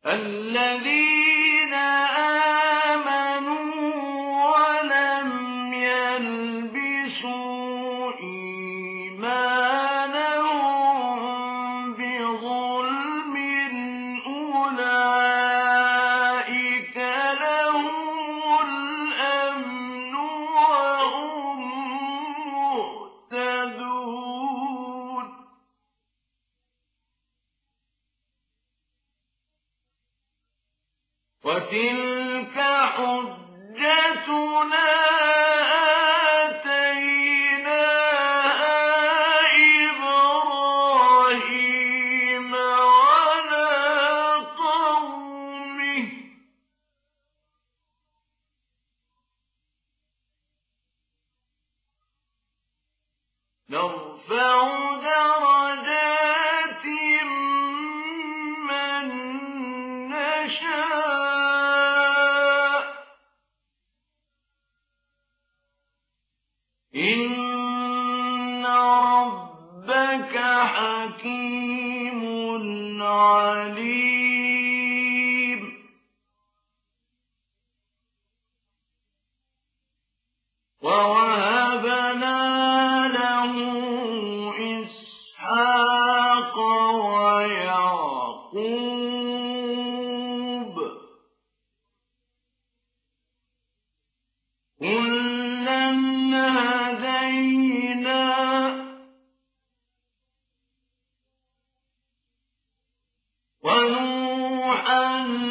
الذين آمنوا ولم يلبسوا إيمانهم بظلم أولئك لهم الأمن وهم مهتدون. وتلك حجتنا آتيناها إبراهيم على قومه نرفع درجات من نشاء إن ربك حكيم عليم. ووهبنا له إسحاق ويعقوب كلا هدينا ونوحا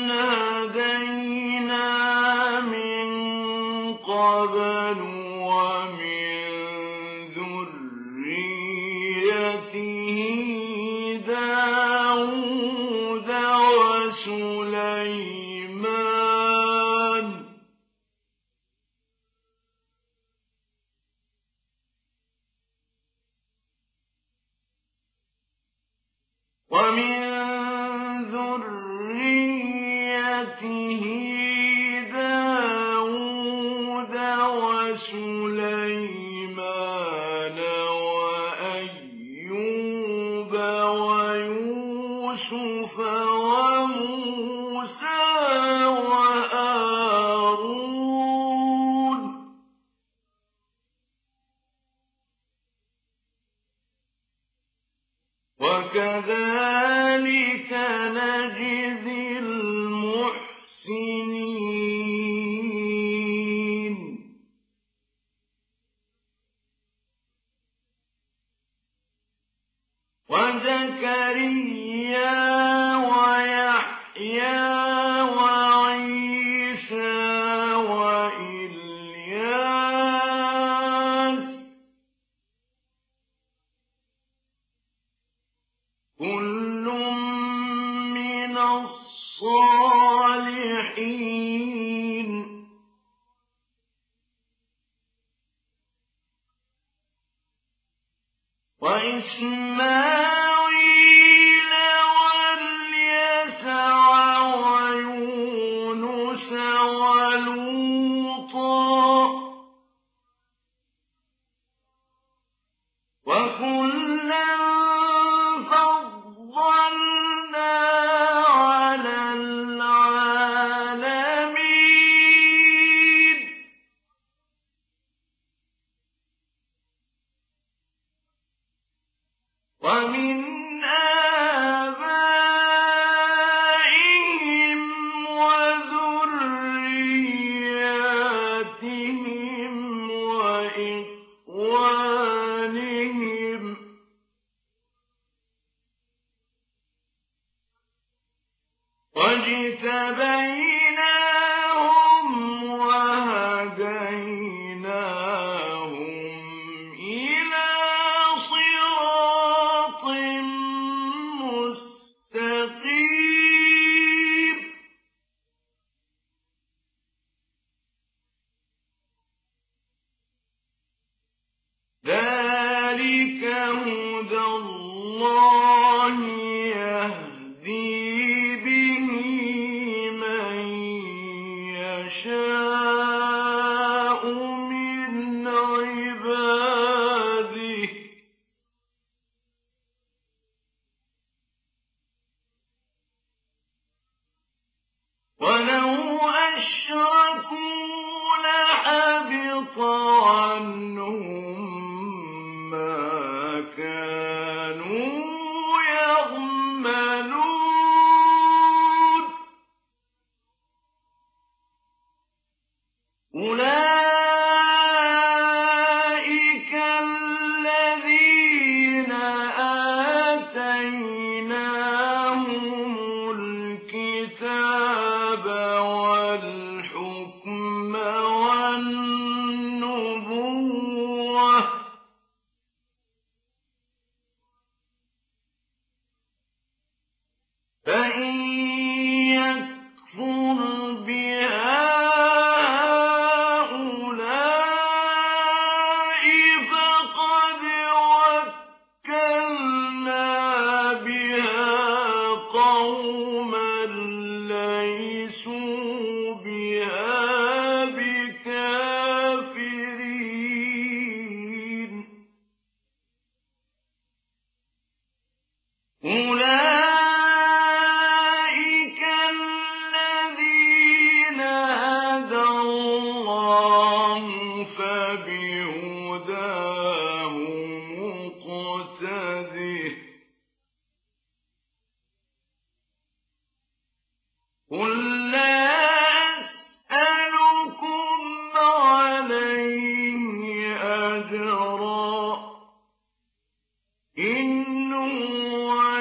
هدينا من قبل ومن ذريته داود وسليمان وأيوب ويوسف وموسى وهارون وكذلك نجزي المحسنين. وزكريا ويحيى وعيسى وإلياس كل من الصالحين. وإسماعيل واليسع ويونس ولوطا وكلا فضلنا على العالمين. ومن آبائهم وذرياتهم وإخوانهم واجتبيناهم وهديناهم إلى صراط مستقيم. ذلك هدى الله يهدي به من يشاء من عباده. وَلَوْ أَشْرَكُوا لَحَبِطَ عَنْهُم مَّا كَانُوا يَعْمَلُونَ أُولَٰئِكَ الَّذِينَ آتَيْنَاهُمُ الْكِتَابَ وَالْحُكْمَ وَالنُّبُوَّةَ ۚ فَإِن يَكْفُرْ بِهَا هَٰؤُلَاءِ فَقَدْ وَكَّلْنَا بِهَا قَوْمًا لَّيْسُوا بِهَا بِكَافِرِينَ أُولَٰئِكَ الَّذِينَ هَدَى اللَّهُ فَبِهُدَاهُ مُقْتَدِهْ ۗ قُل لَّا أَسْأَلُكُمْ عَلَيْهِ أَجْرًا ۖ إِنْ هُوَ